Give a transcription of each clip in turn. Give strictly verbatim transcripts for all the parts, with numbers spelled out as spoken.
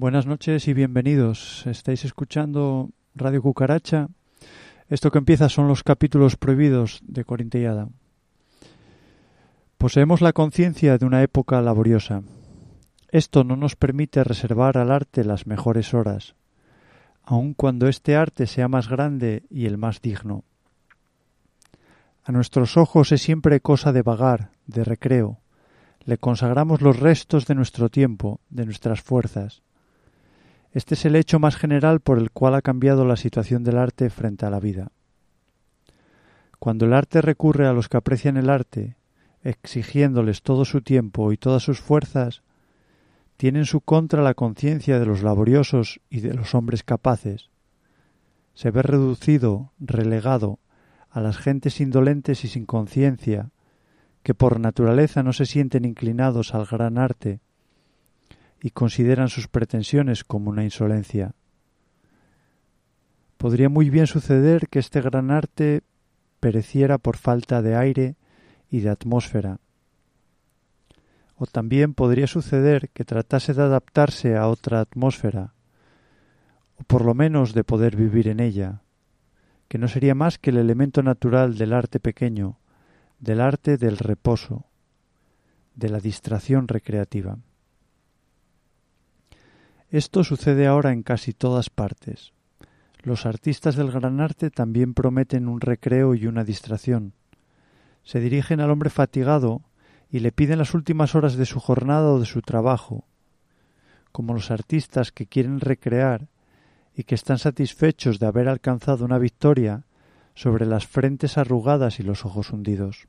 Buenas noches y bienvenidos. Estáis escuchando Radio Cucaracha. Esto que empieza son los capítulos prohibidos de Corintellada. Poseemos la conciencia de una época laboriosa. Esto no nos permite reservar al arte las mejores horas, aun cuando este arte sea más grande y el más digno. A nuestros ojos es siempre cosa de vagar, de recreo. Le consagramos los restos de nuestro tiempo, de nuestras fuerzas. Este es el hecho más general por el cual ha cambiado la situación del arte frente a la vida. Cuando el arte recurre a los que aprecian el arte, exigiéndoles todo su tiempo y todas sus fuerzas, tiene en su contra la conciencia de los laboriosos y de los hombres capaces. Se ve reducido, relegado, a las gentes indolentes y sin conciencia, que por naturaleza no se sienten inclinados al gran arte y consideran sus pretensiones como una insolencia. Podría muy bien suceder que este gran arte pereciera por falta de aire y de atmósfera. O también podría suceder que tratase de adaptarse a otra atmósfera, o por lo menos de poder vivir en ella, que no sería más que el elemento natural del arte pequeño, del arte del reposo, de la distracción recreativa. Esto sucede ahora en casi todas partes. Los artistas del gran arte también prometen un recreo y una distracción. Se dirigen al hombre fatigado y le piden las últimas horas de su jornada o de su trabajo, como los artistas que quieren recrear y que están satisfechos de haber alcanzado una victoria sobre las frentes arrugadas y los ojos hundidos.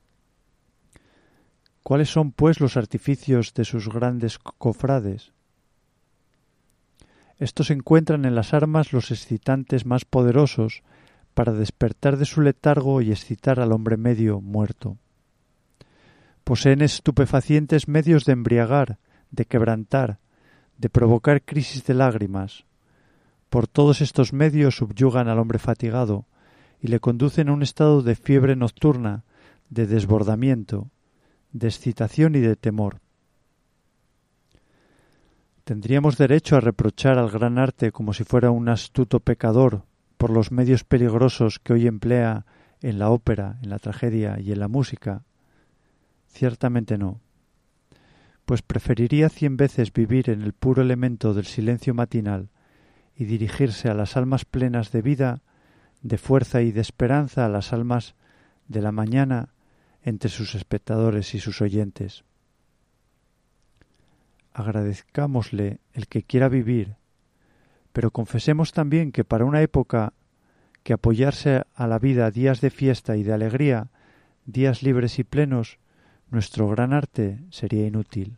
¿Cuáles son, pues, los artificios de sus grandes cofrades? Estos encuentran en las armas los excitantes más poderosos para despertar de su letargo y excitar al hombre medio muerto. Poseen estupefacientes medios de embriagar, de quebrantar, de provocar crisis de lágrimas. Por todos estos medios subyugan al hombre fatigado y le conducen a un estado de fiebre nocturna, de desbordamiento, de excitación y de temor. ¿Tendríamos derecho a reprochar al gran arte como si fuera un astuto pecador por los medios peligrosos que hoy emplea en la ópera, en la tragedia y en la música? Ciertamente no, pues preferiría cien veces vivir en el puro elemento del silencio matinal y dirigirse a las almas plenas de vida, de fuerza y de esperanza a las almas de la mañana entre sus espectadores y sus oyentes. Agradezcámosle el que quiera vivir, pero confesemos también que para una época que apoyarse a la vida días de fiesta y de alegría, días libres y plenos, nuestro gran arte sería inútil.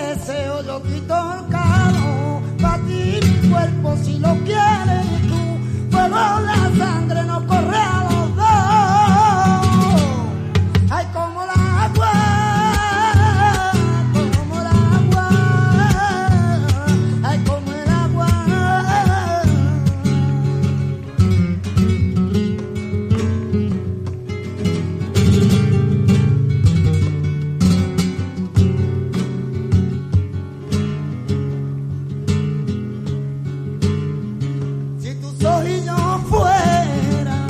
deseo yo quito el cano, pa' ti mi cuerpo si lo quieres tú, fuego la sangre no corre a los dos. Ay, como el agua, como el agua, ay, como el agua. Si tus ojillos fueran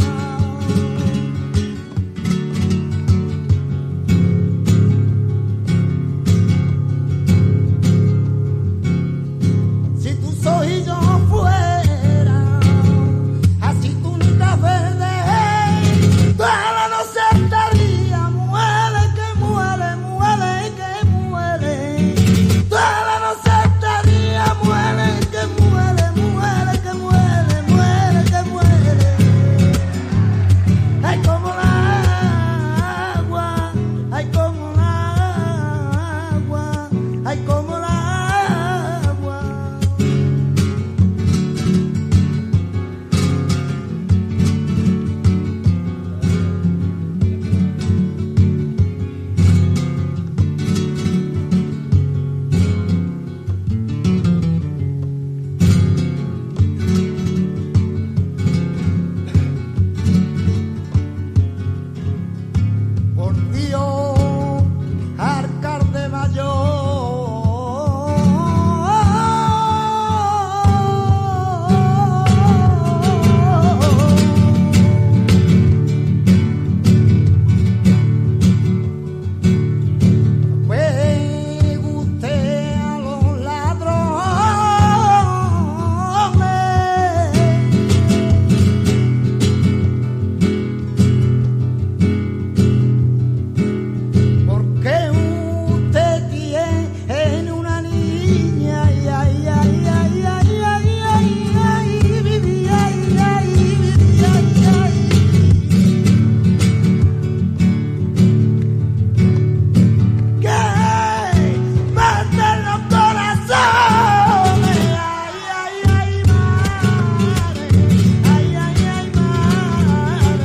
si tus ojillos fueran así túnicas verdes, toda la noche estaría muere que muere, muere que muere, toda la noche estaría muere que muere, muere que muere, muere que muere. Ay, como el agua, ay, como el agua, ay, como el agua. Por Dios, alcalde mayor, juegue usted a los ladrones, porque usted tiene una niña, ay, ay, ay, ay, ay, ay, ay, ay, vivi, ay, ay, vivi, ay, ay. Que parten los corazones, ay, ay, ay, madre, ay, ay, ay, madre.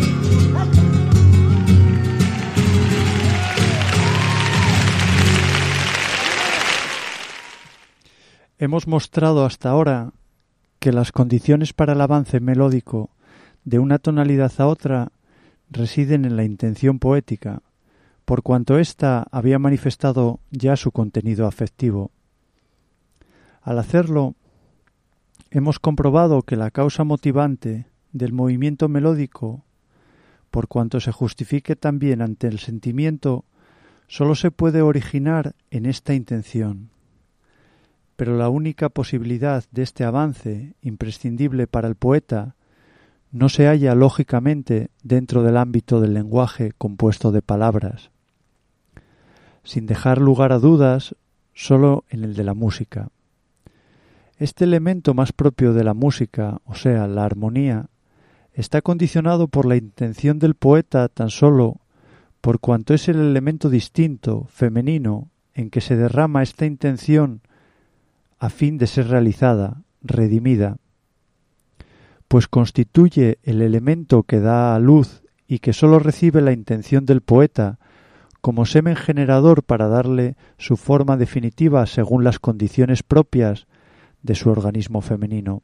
Hemos mostrado hasta ahora que las condiciones para el avance melódico de una tonalidad a otra residen en la intención poética, por cuanto ésta había manifestado ya su contenido afectivo. Al hacerlo, hemos comprobado que la causa motivante del movimiento melódico, por cuanto se justifique también ante el sentimiento, sólo se puede originar en esta intención. Pero la única posibilidad de este avance, imprescindible para el poeta, no se halla lógicamente dentro del ámbito del lenguaje compuesto de palabras, sin dejar lugar a dudas, sólo en el de la música. Este elemento más propio de la música, o sea, la armonía, está condicionado por la intención del poeta tan solo por cuanto es el elemento distinto, femenino, en que se derrama esta intención a fin de ser realizada, redimida, pues constituye el elemento que da a luz y que sólo recibe la intención del poeta como semen generador para darle su forma definitiva según las condiciones propias de su organismo femenino.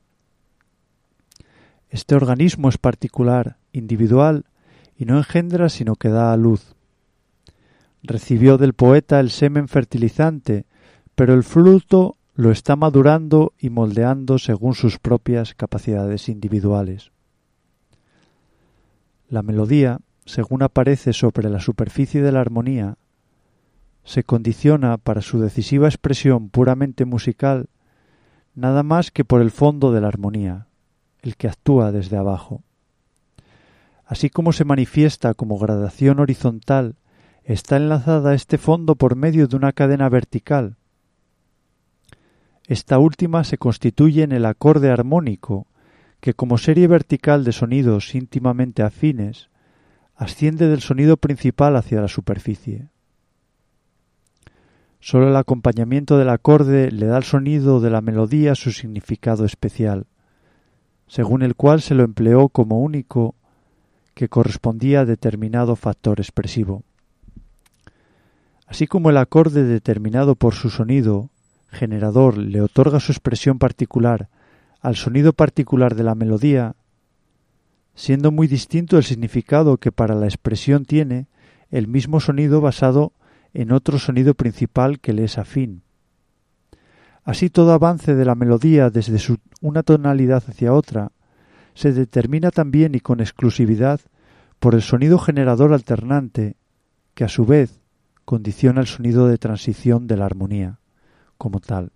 Este organismo es particular, individual, y no engendra sino que da a luz. Recibió del poeta el semen fertilizante, pero el fruto lo está madurando y moldeando según sus propias capacidades individuales. La melodía, según aparece sobre la superficie de la armonía, se condiciona para su decisiva expresión puramente musical nada más que por el fondo de la armonía, el que actúa desde abajo. Así como se manifiesta como gradación horizontal, está enlazada a este fondo por medio de una cadena vertical. Esta última se constituye en el acorde armónico, que como serie vertical de sonidos íntimamente afines, asciende del sonido principal hacia la superficie. Solo el acompañamiento del acorde le da al sonido de la melodía su significado especial, según el cual se lo empleó como único que correspondía a determinado factor expresivo. Así como el acorde determinado por su sonido generador le otorga su expresión particular al sonido particular de la melodía, siendo muy distinto el significado que para la expresión tiene el mismo sonido basado en otro sonido principal que le es afín. Así todo avance de la melodía desde su, una tonalidad hacia otra se determina también y con exclusividad por el sonido generador alternante que a su vez condiciona el sonido de transición de la armonía como tal.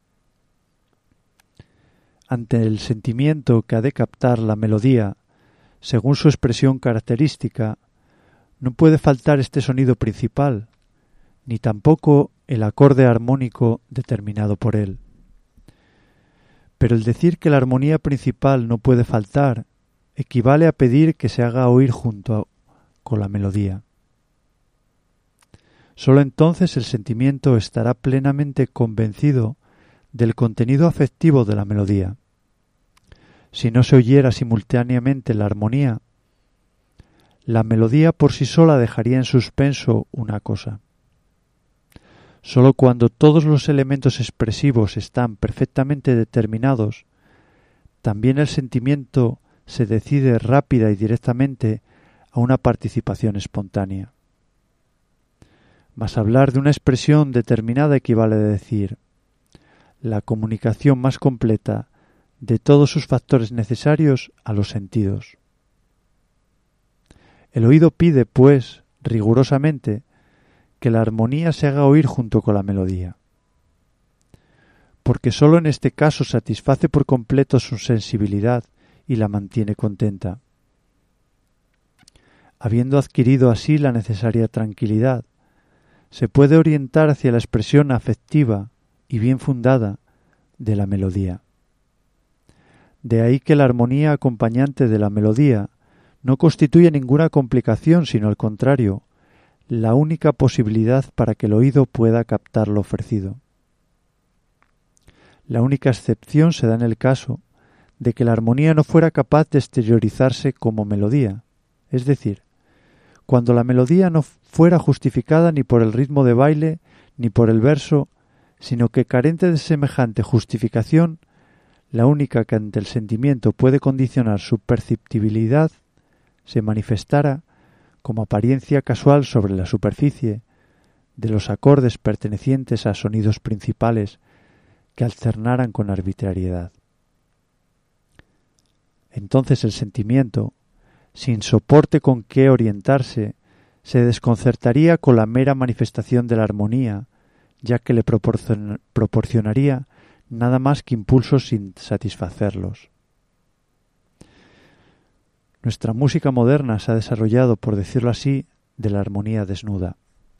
Ante el sentimiento que ha de captar la melodía según su expresión característica, no puede faltar este sonido principal, ni tampoco el acorde armónico determinado por él. Pero el decir que la armonía principal no puede faltar equivale a pedir que se haga oír junto a, con la melodía. Sólo entonces el sentimiento estará plenamente convencido del contenido afectivo de la melodía. Si no se oyera simultáneamente la armonía, la melodía por sí sola dejaría en suspenso una cosa. Sólo cuando todos los elementos expresivos están perfectamente determinados, también el sentimiento se decide rápida y directamente a una participación espontánea. Mas hablar de una expresión determinada equivale a decir la comunicación más completa de todos sus factores necesarios a los sentidos. El oído pide, pues, rigurosamente, que la armonía se haga oír junto con la melodía, porque sólo en este caso satisface por completo su sensibilidad y la mantiene contenta. Habiendo adquirido así la necesaria tranquilidad, se puede orientar hacia la expresión afectiva y bien fundada de la melodía. De ahí que la armonía acompañante de la melodía no constituye ninguna complicación, sino al contrario, la única posibilidad para que el oído pueda captar lo ofrecido. La única excepción se da en el caso de que la armonía no fuera capaz de exteriorizarse como melodía, es decir, cuando la melodía no fuera justificada ni por el ritmo de baile ni por el verso, sino que carente de semejante justificación, la única que ante el sentimiento puede condicionar su perceptibilidad, se manifestara como apariencia casual sobre la superficie de los acordes pertenecientes a sonidos principales que alternaran con arbitrariedad. Entonces el sentimiento, sin soporte con qué orientarse, se desconcertaría con la mera manifestación de la armonía, ya que le proporcion- proporcionaría nada más que impulsos sin satisfacerlos. Nuestra música moderna se ha desarrollado, por decirlo así, de la armonía desnuda.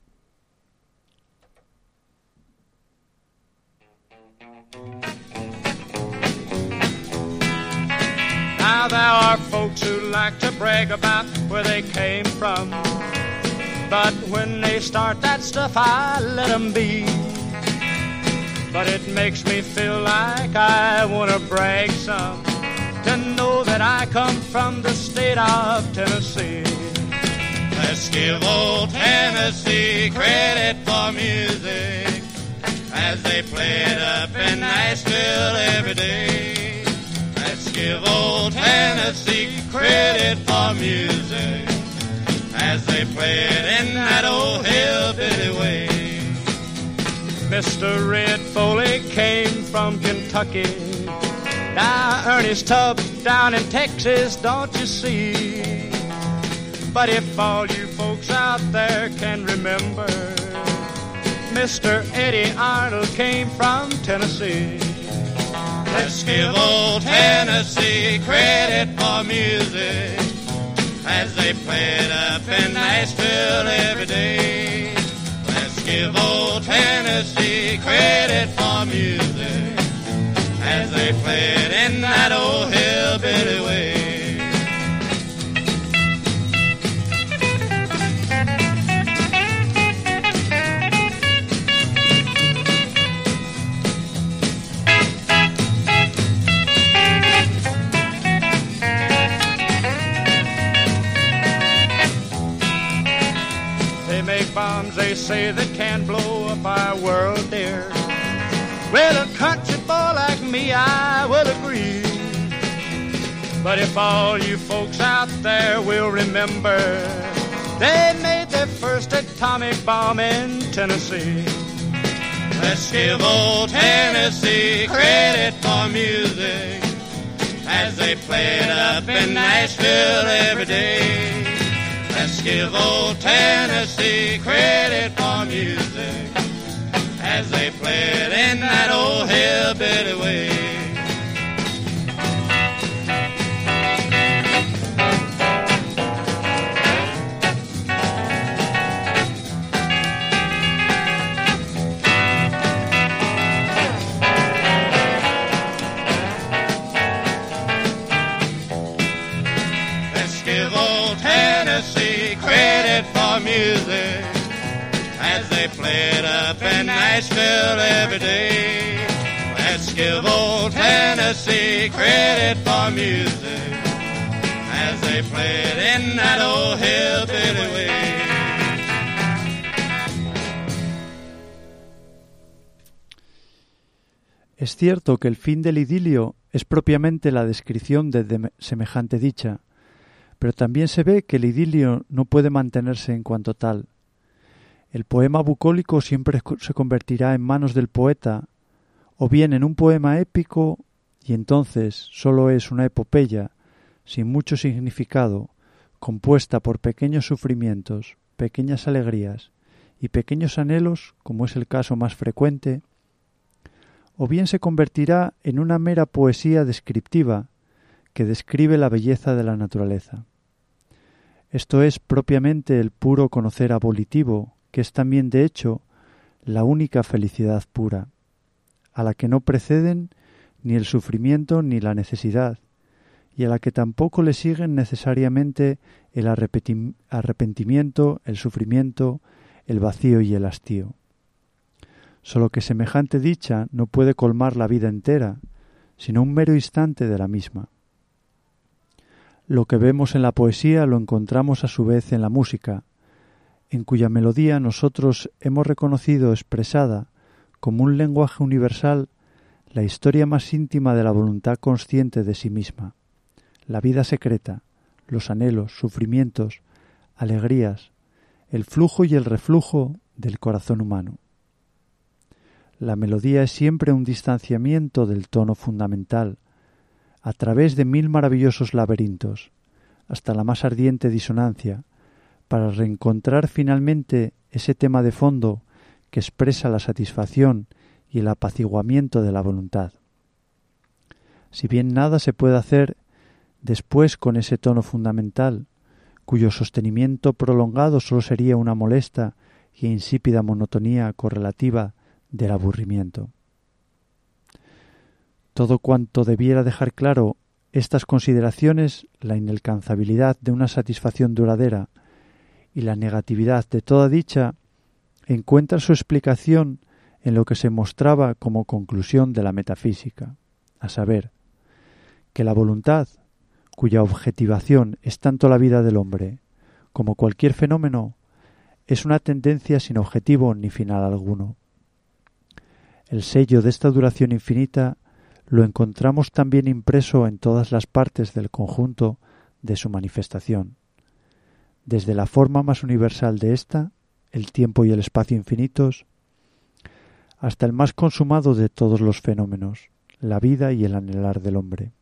Now there are folks who like to brag about where they came from, but when they start that stuff I let them be. But it makes me feel like I want to brag some, to know that I come from the state of Tennessee. Let's give old Tennessee credit for music, as they play it up in Nashville every day. Let's give old Tennessee credit for music, as they play it in that old hillbilly way. Mister Red Foley came from Kentucky. Now Ernest Tubbs down in Texas, don't you see? But if all you folks out there can remember, Mister Eddie Arnold came from Tennessee. Let's give old Tennessee credit for music, as they play it up in Nashville every day. Let's give old Tennessee credit for music, as they play it in that old hillbilly way. say that can blow up our world, dear. Well, a country boy like me, I will agree. But if all you folks out there will remember, they made their first atomic bomb in Tennessee. Let's give old Tennessee credit for music as they play it up in Nashville every day. Let's give old Tennessee credit for music as they play it in that old hillbilly way. Credit for music as they play it up in Nashville every day. Let's give old Tennessee credit for music as they play it in that old hillbilly way. Es cierto que el fin del idilio es propiamente la descripción de, de semejante dicha, pero también se ve que el idilio no puede mantenerse en cuanto tal. El poema bucólico siempre se convertirá en manos del poeta, o bien en un poema épico, y entonces sólo es una epopeya, sin mucho significado, compuesta por pequeños sufrimientos, pequeñas alegrías y pequeños anhelos, como es el caso más frecuente, o bien se convertirá en una mera poesía descriptiva que describe la belleza de la naturaleza. Esto es propiamente el puro conocer abolitivo, que es también, de hecho, la única felicidad pura, a la que no preceden ni el sufrimiento ni la necesidad, y a la que tampoco le siguen necesariamente el arrepentimiento, el sufrimiento, el vacío y el hastío. Solo que semejante dicha no puede colmar la vida entera, sino un mero instante de la misma. Lo que vemos en la poesía lo encontramos a su vez en la música, en cuya melodía nosotros hemos reconocido expresada como un lenguaje universal la historia más íntima de la voluntad consciente de sí misma, la vida secreta, los anhelos, sufrimientos, alegrías, el flujo y el reflujo del corazón humano. La melodía es siempre un distanciamiento del tono fundamental, a través de mil maravillosos laberintos, hasta la más ardiente disonancia, para reencontrar finalmente ese tema de fondo que expresa la satisfacción y el apaciguamiento de la voluntad. Si bien nada se puede hacer después con ese tono fundamental, cuyo sostenimiento prolongado solo sería una molesta e insípida monotonía correlativa del aburrimiento. Todo cuanto debiera dejar claro estas consideraciones, la inalcanzabilidad de una satisfacción duradera y la negatividad de toda dicha, encuentra su explicación en lo que se mostraba como conclusión de la metafísica, a saber, que la voluntad, cuya objetivación es tanto la vida del hombre como cualquier fenómeno, es una tendencia sin objetivo ni final alguno. El sello de esta duración infinita lo encontramos también impreso en todas las partes del conjunto de su manifestación, desde la forma más universal de ésta, el tiempo y el espacio infinitos, hasta el más consumado de todos los fenómenos, la vida y el anhelar del hombre.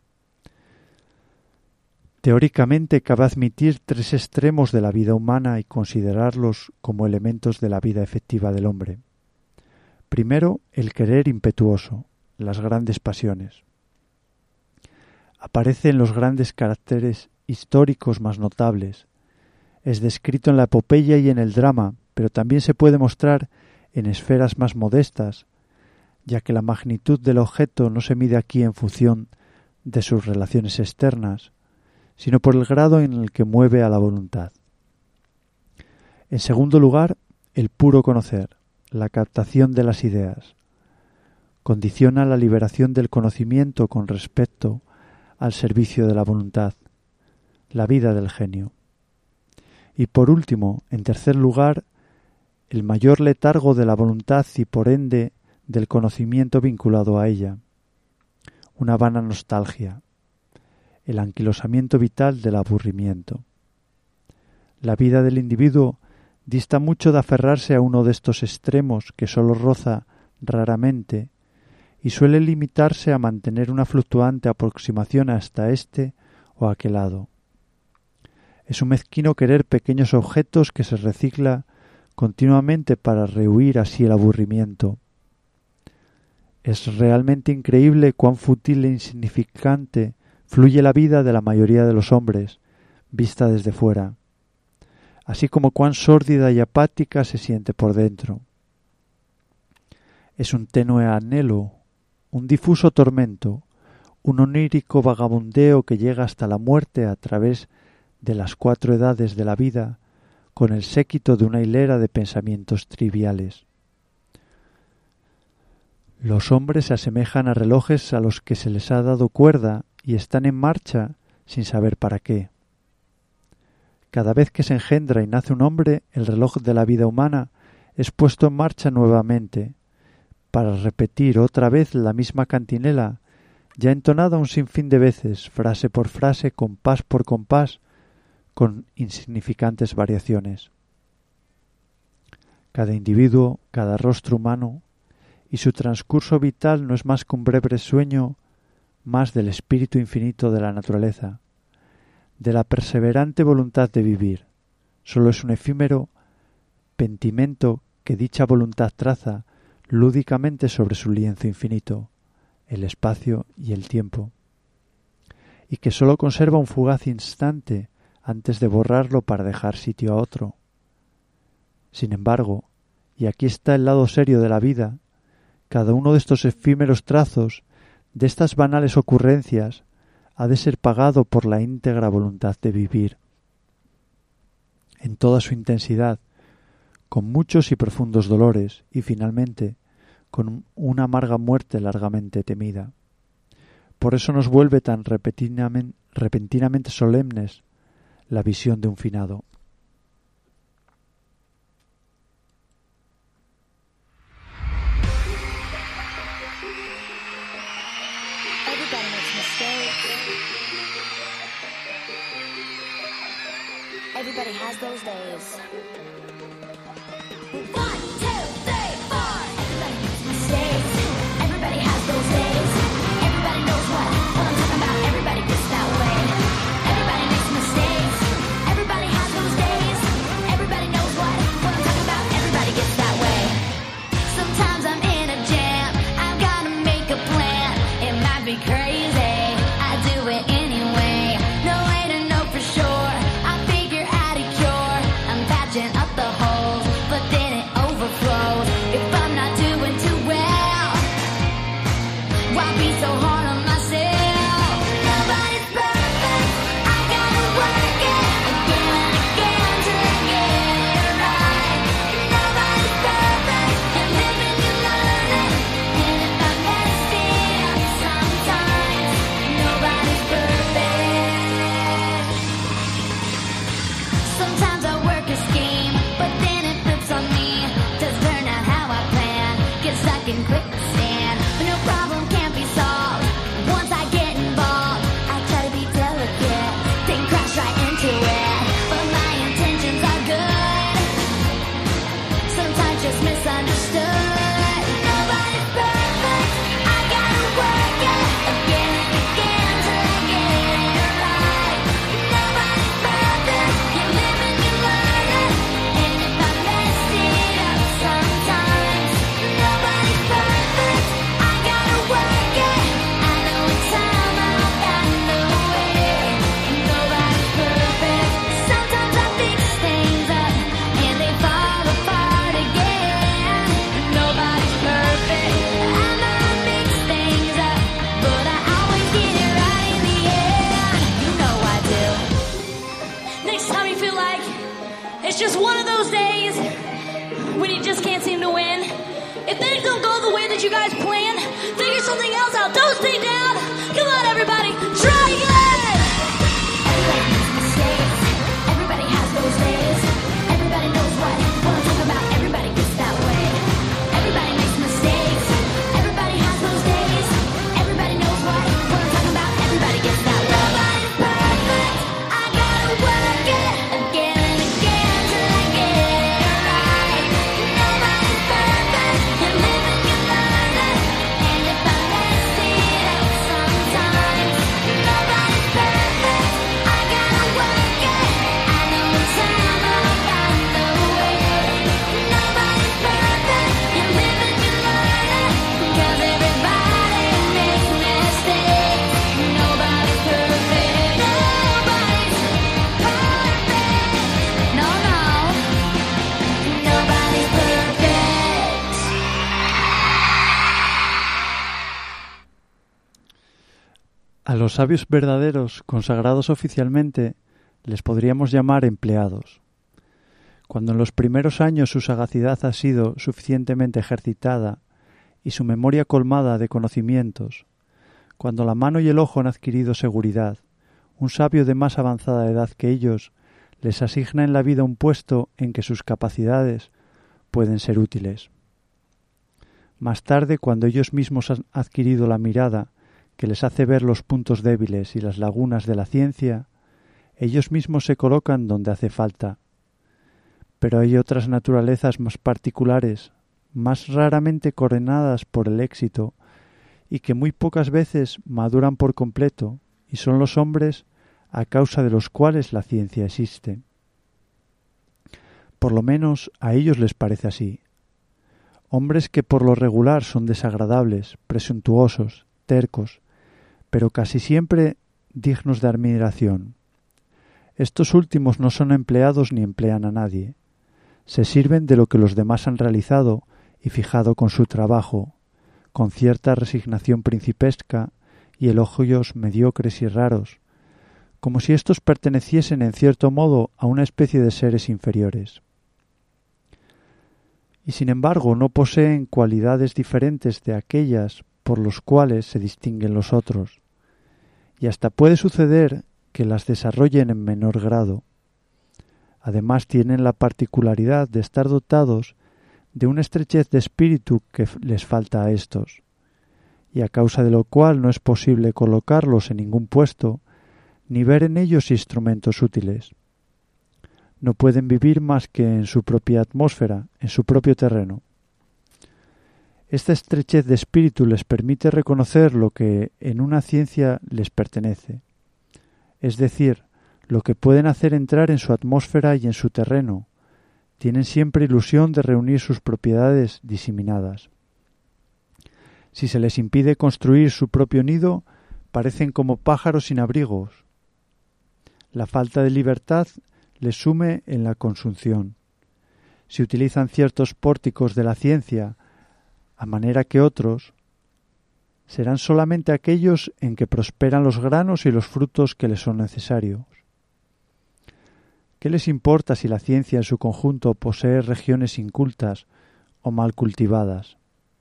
Teóricamente cabe admitir tres extremos de la vida humana y considerarlos como elementos de la vida efectiva del hombre. Primero, el querer impetuoso, las grandes pasiones. Aparece en los grandes caracteres históricos más notables. Es descrito en la epopeya y en el drama, pero también se puede mostrar en esferas más modestas, ya que la magnitud del objeto no se mide aquí en función de sus relaciones externas, sino por el grado en el que mueve a la voluntad. En segundo lugar, el puro conocer, la captación de las ideas. Condiciona la liberación del conocimiento con respecto al servicio de la voluntad, la vida del genio. Y por último, en tercer lugar, el mayor letargo de la voluntad y por ende del conocimiento vinculado a ella, una vana nostalgia, el anquilosamiento vital del aburrimiento. La vida del individuo dista mucho de aferrarse a uno de estos extremos que sólo roza raramente y suele limitarse a mantener una fluctuante aproximación hasta este o aquel lado. Es un mezquino querer pequeños objetos que se recicla continuamente para rehuir así el aburrimiento. Es realmente increíble cuán fútil e insignificante fluye la vida de la mayoría de los hombres, vista desde fuera, así como cuán sórdida y apática se siente por dentro. Es un tenue anhelo, un difuso tormento, un onírico vagabundeo que llega hasta la muerte a través de las cuatro edades de la vida, con el séquito de una hilera de pensamientos triviales. Los hombres se asemejan a relojes a los que se les ha dado cuerda y están en marcha sin saber para qué. Cada vez que se engendra y nace un hombre, el reloj de la vida humana es puesto en marcha nuevamente, para repetir otra vez la misma cantinela, ya entonada un sinfín de veces, frase por frase, compás por compás, con insignificantes variaciones. Cada individuo, cada rostro humano, y su transcurso vital no es más que un breve sueño más del espíritu infinito de la naturaleza, de la perseverante voluntad de vivir. Solo es un efímero pentimento que dicha voluntad traza lúdicamente sobre su lienzo infinito, el espacio y el tiempo, y que sólo conserva un fugaz instante antes de borrarlo para dejar sitio a otro. Sin embargo, y aquí está el lado serio de la vida, cada uno de estos efímeros trazos, de estas banales ocurrencias, ha de ser pagado por la íntegra voluntad de vivir, en toda su intensidad, con muchos y profundos dolores, y finalmente, con una amarga muerte largamente temida. Por eso nos vuelve tan repentinamente, repentinamente solemnes la visión de un finado. Everybody has those days. One, two, three, four. Everybody makes mistakes. Everybody has those days. Everybody knows what, what I'm talking about. Everybody gets that way. Everybody makes mistakes. Everybody has those days. Everybody knows what, what I'm talking about. Everybody gets that way. Sometimes I'm in a jam. I've got to make a plan. It might be crazy. I do it anyway. No way to know for sure. Up the holes, but then it overflows. If I'm not doing too well, why be so hard on myself? Nobody's perfect. I gotta work it again and again till I get it right. Nobody's perfect. You live and you learn it. And if I mess it up sometimes, nobody's perfect. Sometimes I work a scheme, but then it flips on me. Doesn't turn out how I plan. Get stuck in quicksand, but no problem can't be solved. Once I get involved, I try to be delicate, then crash right into it. But my intentions are good, sometimes just misunderstood. Nobody's perfect. I gotta work it again and again till I get it right. Nobody's perfect. You live and you learn it. And if I mess it up sometimes, nobody's perfect. I gotta work it. I know it's time I've got no way. Nobody's perfect. Sometimes I fix things up and they fall apart again. Nobody's perfect. I might mix things up, but I always get it right in the end. You know I do. Next time you feel like it's just one of those days when you just can't seem to win, if things don't go the way that you guys plan, figure something else out. Don't stay down. Come on, everybody. Try again. Everybody makes mistakes. Everybody has those days. Everybody knows what, what I'm talking about. Everybody A los sabios verdaderos, consagrados oficialmente, les podríamos llamar empleados. Cuando en los primeros años su sagacidad ha sido suficientemente ejercitada y su memoria colmada de conocimientos, cuando la mano y el ojo han adquirido seguridad, un sabio de más avanzada edad que ellos les asigna en la vida un puesto en que sus capacidades pueden ser útiles. Más tarde, cuando ellos mismos han adquirido la mirada que les hace ver los puntos débiles y las lagunas de la ciencia, ellos mismos se colocan donde hace falta. Pero hay otras naturalezas más particulares, más raramente coronadas por el éxito, y que muy pocas veces maduran por completo, y son los hombres a causa de los cuales la ciencia existe. Por lo menos a ellos les parece así. Hombres que por lo regular son desagradables, presuntuosos, tercos, pero casi siempre dignos de admiración. Estos últimos no son empleados ni emplean a nadie. Se sirven de lo que los demás han realizado y fijado con su trabajo, con cierta resignación principesca y elogios mediocres y raros, como si éstos perteneciesen en cierto modo a una especie de seres inferiores. Y sin embargo no poseen cualidades diferentes de aquellas por los cuales se distinguen los otros, y hasta puede suceder que las desarrollen en menor grado. Además tienen la particularidad de estar dotados de una estrechez de espíritu que les falta a estos, y a causa de lo cual no es posible colocarlos en ningún puesto ni ver en ellos instrumentos útiles. No pueden vivir más que en su propia atmósfera, en su propio terreno. Esta estrechez de espíritu les permite reconocer lo que en una ciencia les pertenece, es decir, lo que pueden hacer entrar en su atmósfera y en su terreno. Tienen siempre ilusión de reunir sus propiedades diseminadas. Si se les impide construir su propio nido, parecen como pájaros sin abrigos. La falta de libertad les sume en la consunción. Si utilizan ciertos pórticos de la ciencia, a manera que otros, serán solamente aquellos en que prosperan los granos y los frutos que les son necesarios. ¿Qué les importa si la ciencia en su conjunto posee regiones incultas o mal cultivadas?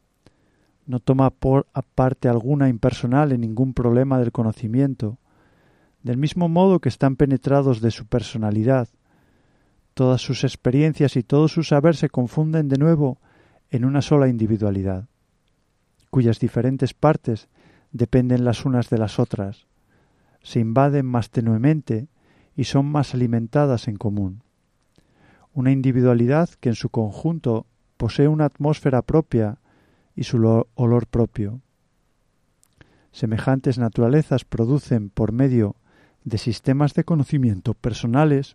No toma por parte alguna impersonal en ningún problema del conocimiento, del mismo modo que están penetrados de su personalidad. Todas sus experiencias y todo su saber se confunden de nuevo en una sola individualidad, cuyas diferentes partes dependen las unas de las otras, se invaden más tenuemente y son más alimentadas en común. Una individualidad que en su conjunto posee una atmósfera propia y su olor propio. Semejantes naturalezas producen por medio de sistemas de conocimiento personales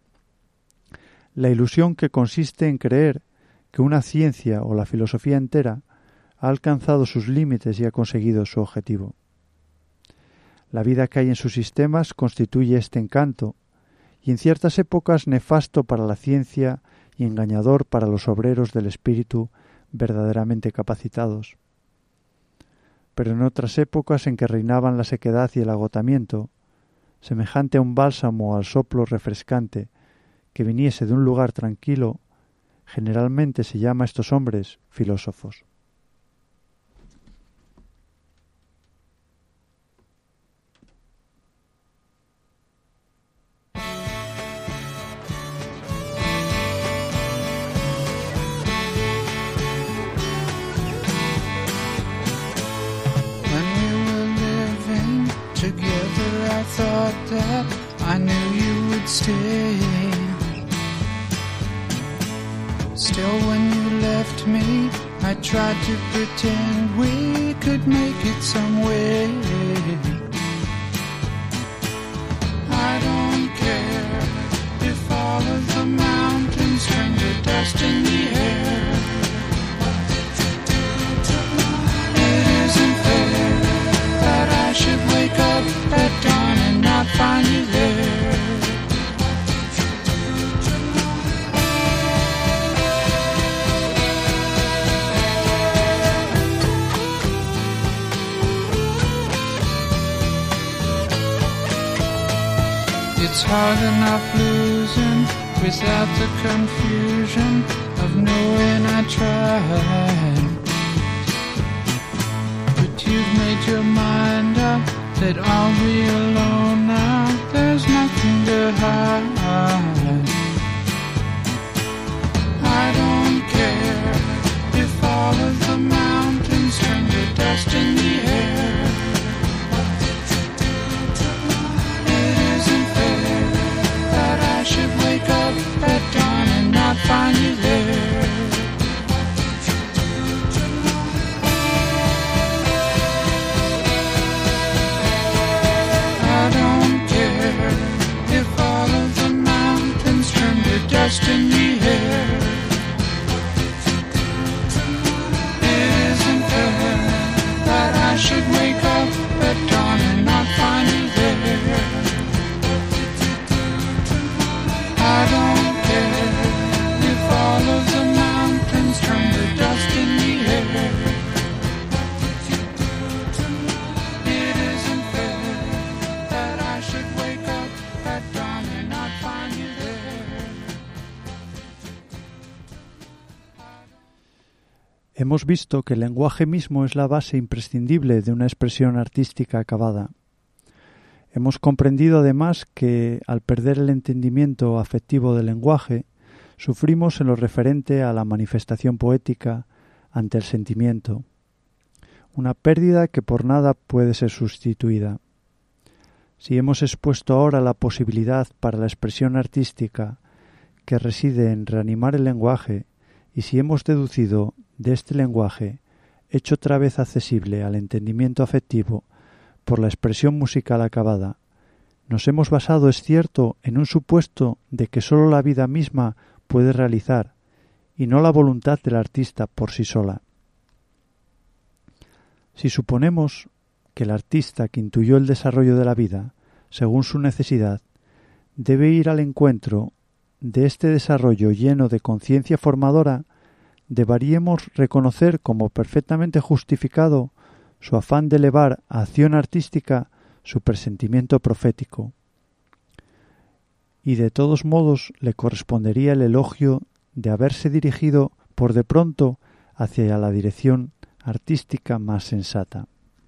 la ilusión que consiste en creer que una ciencia o la filosofía entera ha alcanzado sus límites y ha conseguido su objetivo. La vida que hay en sus sistemas constituye este encanto, y en ciertas épocas nefasto para la ciencia y engañador para los obreros del espíritu verdaderamente capacitados. Pero en otras épocas en que reinaban la sequedad y el agotamiento, semejante a un bálsamo al soplo refrescante que viniese de un lugar tranquilo, generalmente se llama a estos hombres filósofos. Thought that I knew you would stay. Still, when you left me, I tried to pretend we could make it some way. I don't care if all of the mountains turn to dust in the air. It isn't fair that I should wake up at dawn and not find you there. It's hard enough losing without the confusion of knowing I tried. But you've made your mind up that I'll be alone now. There's nothing to hide. I don't care if all of the mountains turn to dust in the air. It isn't fair that I should wake up at dawn and not find you there. I don't care if all of the mountains turn to dust in the air. I should wake up at dawn and not find you there. I don't care if all of the mountains turn to dust in the air. It isn't fair that I should wake up at dawn and not find you there. Hemos visto que el lenguaje mismo es la base imprescindible de una expresión artística acabada. Hemos comprendido además que, al perder el entendimiento afectivo del lenguaje, sufrimos en lo referente a la manifestación poética ante el sentimiento, una pérdida que por nada puede ser sustituida. Si hemos expuesto ahora la posibilidad para la expresión artística que reside en reanimar el lenguaje, y si hemos deducido de este lenguaje, hecho otra vez accesible al entendimiento afectivo por la expresión musical acabada, nos hemos basado, es cierto, en un supuesto de que sólo la vida misma puede realizar, y no la voluntad del artista por sí sola. Si suponemos que el artista que intuyó el desarrollo de la vida, según su necesidad, debe ir al encuentro de este desarrollo lleno de conciencia formadora, deberíamos reconocer como perfectamente justificado su afán de elevar a acción artística su presentimiento profético. Y de todos modos le correspondería el elogio de haberse dirigido por de pronto hacia la dirección artística más sensata.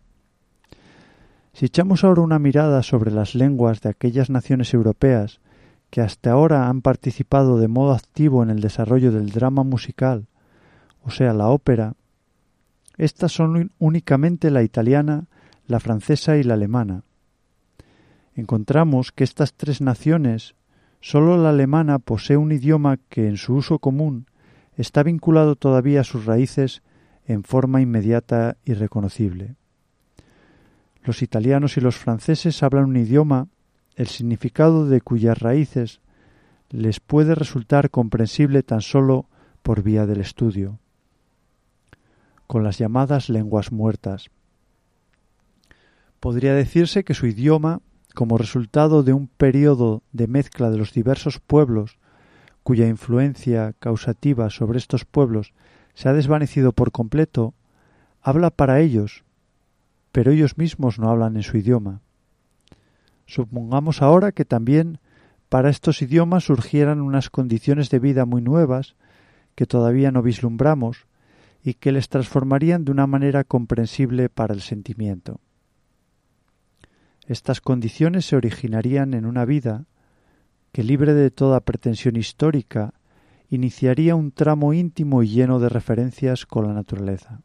Si echamos ahora una mirada sobre las lenguas de aquellas naciones europeas que hasta ahora han participado de modo activo en el desarrollo del drama musical, o sea, la ópera, estas son únicamente la italiana, la francesa y la alemana. Encontramos que estas tres naciones, sólo la alemana posee un idioma que en su uso común está vinculado todavía a sus raíces en forma inmediata y reconocible. Los italianos y los franceses hablan un idioma, el significado de cuyas raíces les puede resultar comprensible tan solo por vía del estudio, con las llamadas lenguas muertas. Podría decirse que su idioma, como resultado de un período de mezcla de los diversos pueblos, cuya influencia causativa sobre estos pueblos se ha desvanecido por completo, habla para ellos, pero ellos mismos no hablan en su idioma. Supongamos ahora que también para estos idiomas surgieran unas condiciones de vida muy nuevas que todavía no vislumbramos y que les transformarían de una manera comprensible para el sentimiento. Estas condiciones se originarían en una vida que, libre de toda pretensión histórica, iniciaría un tramo íntimo y lleno de referencias con la naturaleza.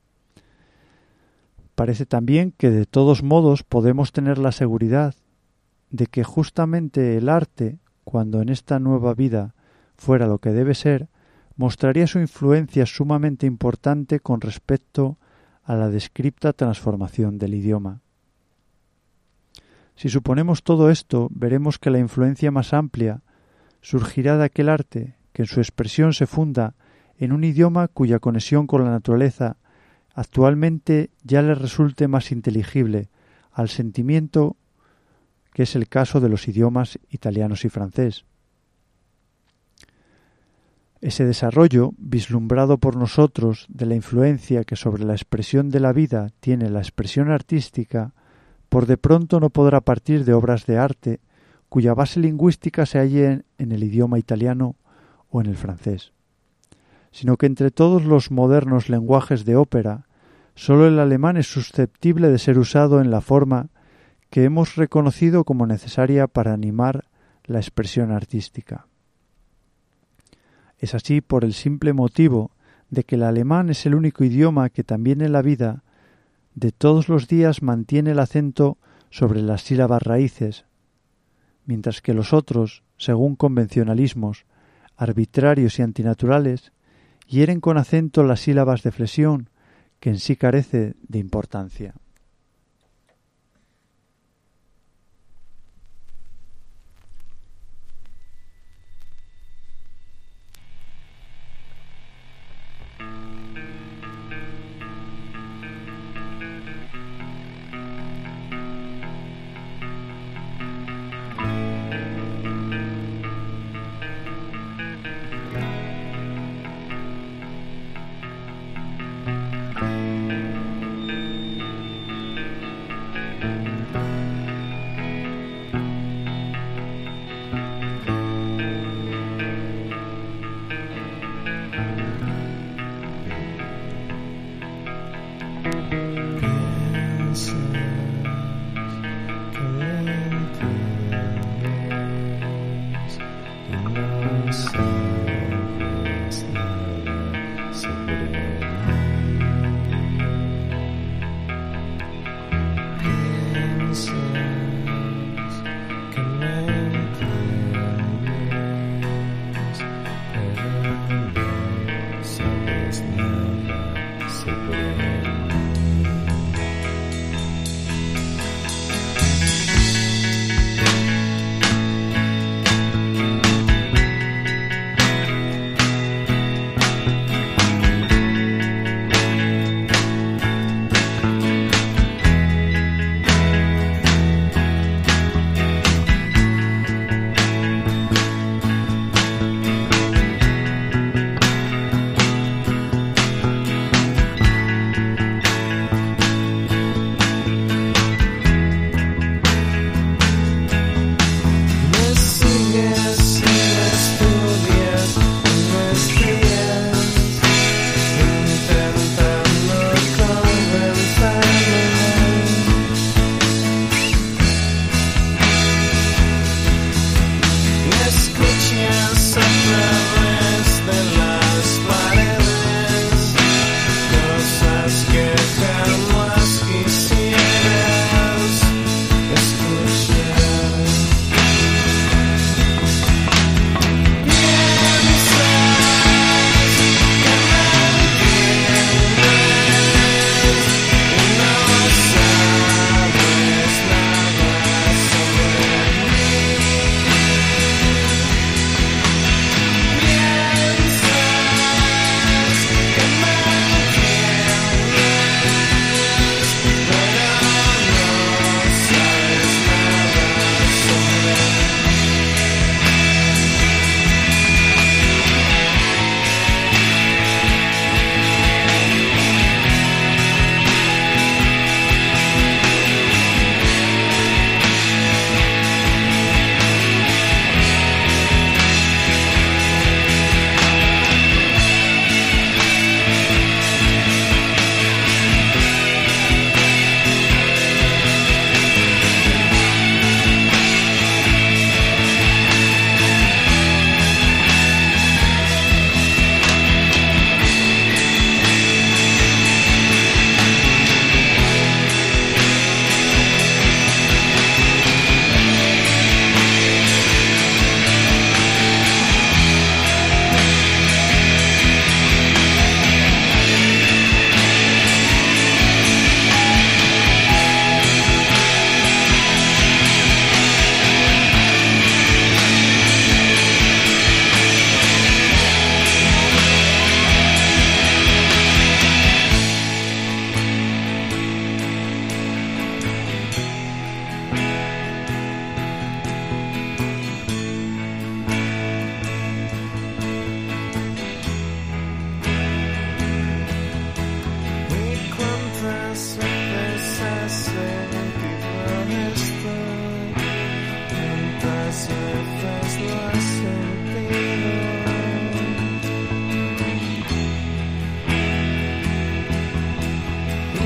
Parece también que de todos modos podemos tener la seguridad de que justamente el arte, cuando en esta nueva vida fuera lo que debe ser, mostraría su influencia sumamente importante con respecto a la descripta transformación del idioma. Si suponemos todo esto, veremos que la influencia más amplia surgirá de aquel arte que en su expresión se funda en un idioma cuya conexión con la naturaleza actualmente ya le resulte más inteligible al sentimiento, que es el caso de los idiomas italianos y francés. Ese desarrollo, vislumbrado por nosotros de la influencia que sobre la expresión de la vida tiene la expresión artística, por de pronto no podrá partir de obras de arte cuya base lingüística se halle en el idioma italiano o en el francés, sino que entre todos los modernos lenguajes de ópera, sólo el alemán es susceptible de ser usado en la forma que hemos reconocido como necesaria para animar la expresión artística. Es así por el simple motivo de que el alemán es el único idioma que también en la vida de todos los días mantiene el acento sobre las sílabas raíces, mientras que los otros, según convencionalismos arbitrarios y antinaturales, hieren con acento las sílabas de flexión, que en sí carece de importancia.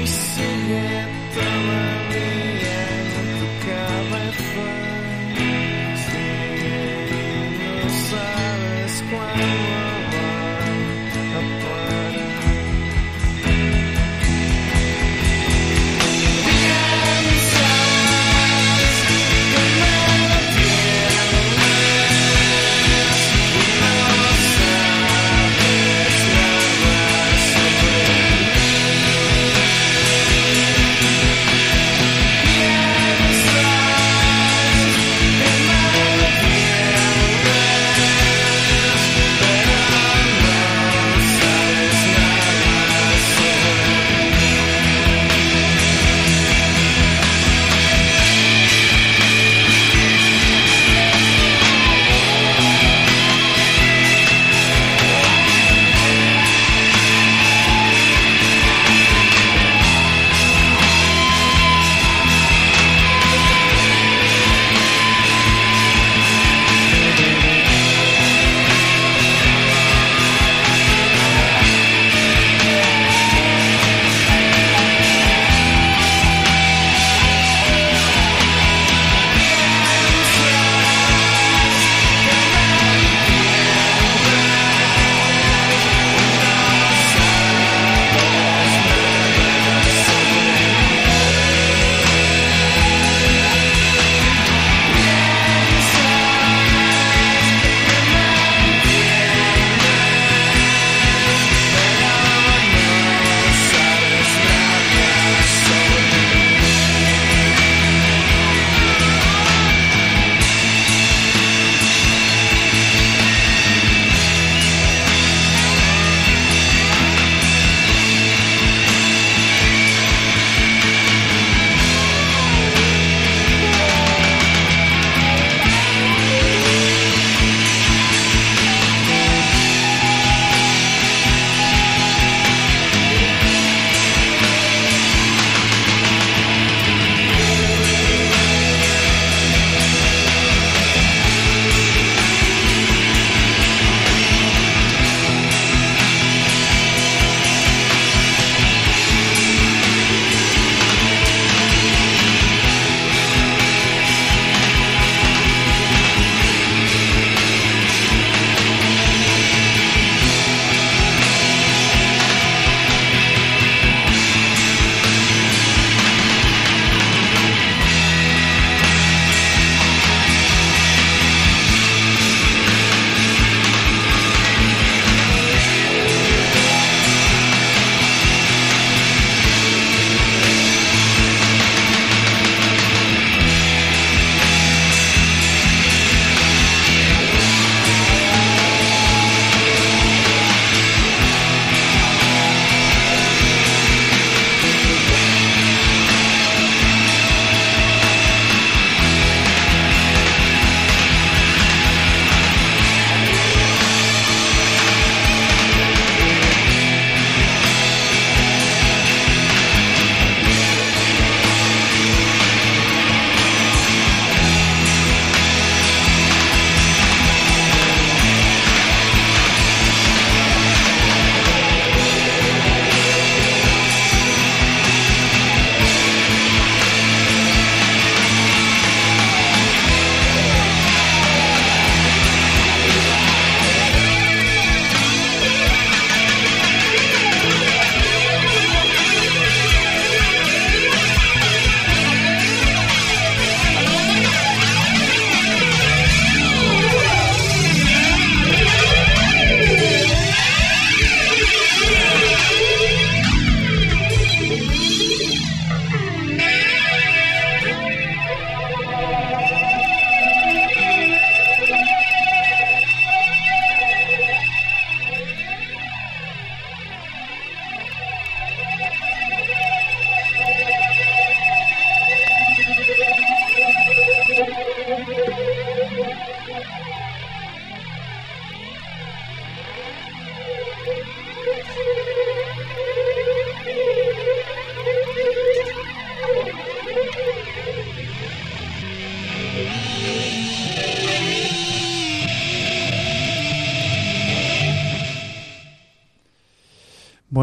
Yeah.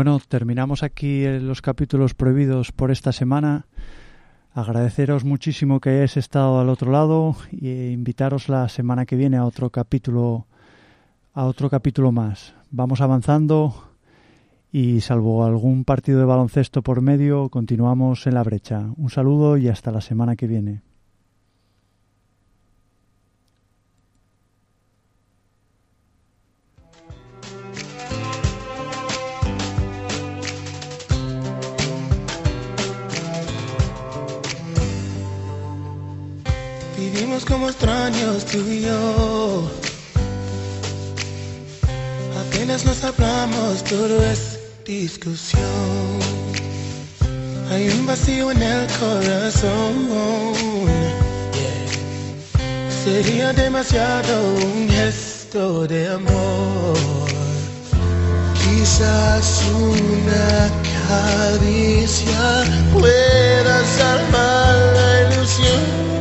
Bueno, terminamos aquí los capítulos prohibidos por esta semana. Agradeceros muchísimo que hayáis estado al otro lado e invitaros la semana que viene a otro capítulo, a otro capítulo más. Vamos avanzando y salvo algún partido de baloncesto por medio, continuamos en la brecha. Un saludo y hasta la semana que viene. Vivimos como extraños tú y yo. Apenas nos hablamos, todo es discusión. Hay un vacío en el corazón. Yeah. Sería demasiado un gesto de amor. Quizás una caricia pueda salvar la ilusión.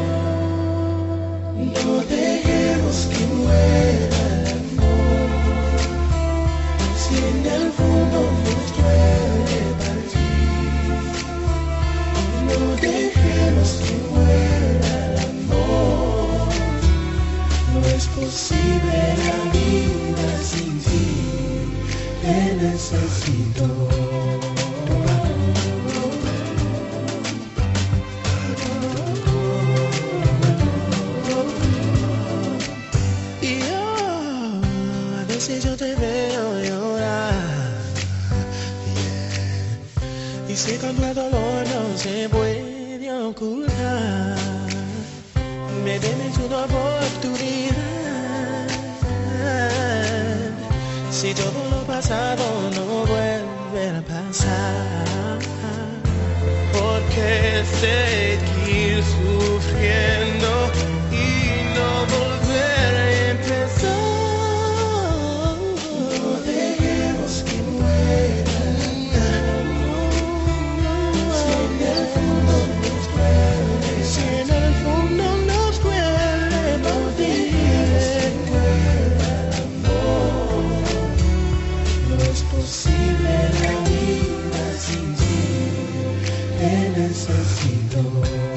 No dejemos que muera el amor. Si en el fondo nos duele partir, no dejemos que muera el amor. No es posible la vida sin ti, te necesito. Yo te veo llorar, yeah. Y sé cuando el dolor no se puede ocultar, me debes una oportunidad. Si todo lo pasado no vuelve a pasar, porque seguir sufriendo y no volver a empezar. Posible la vida sin ti, te necesito.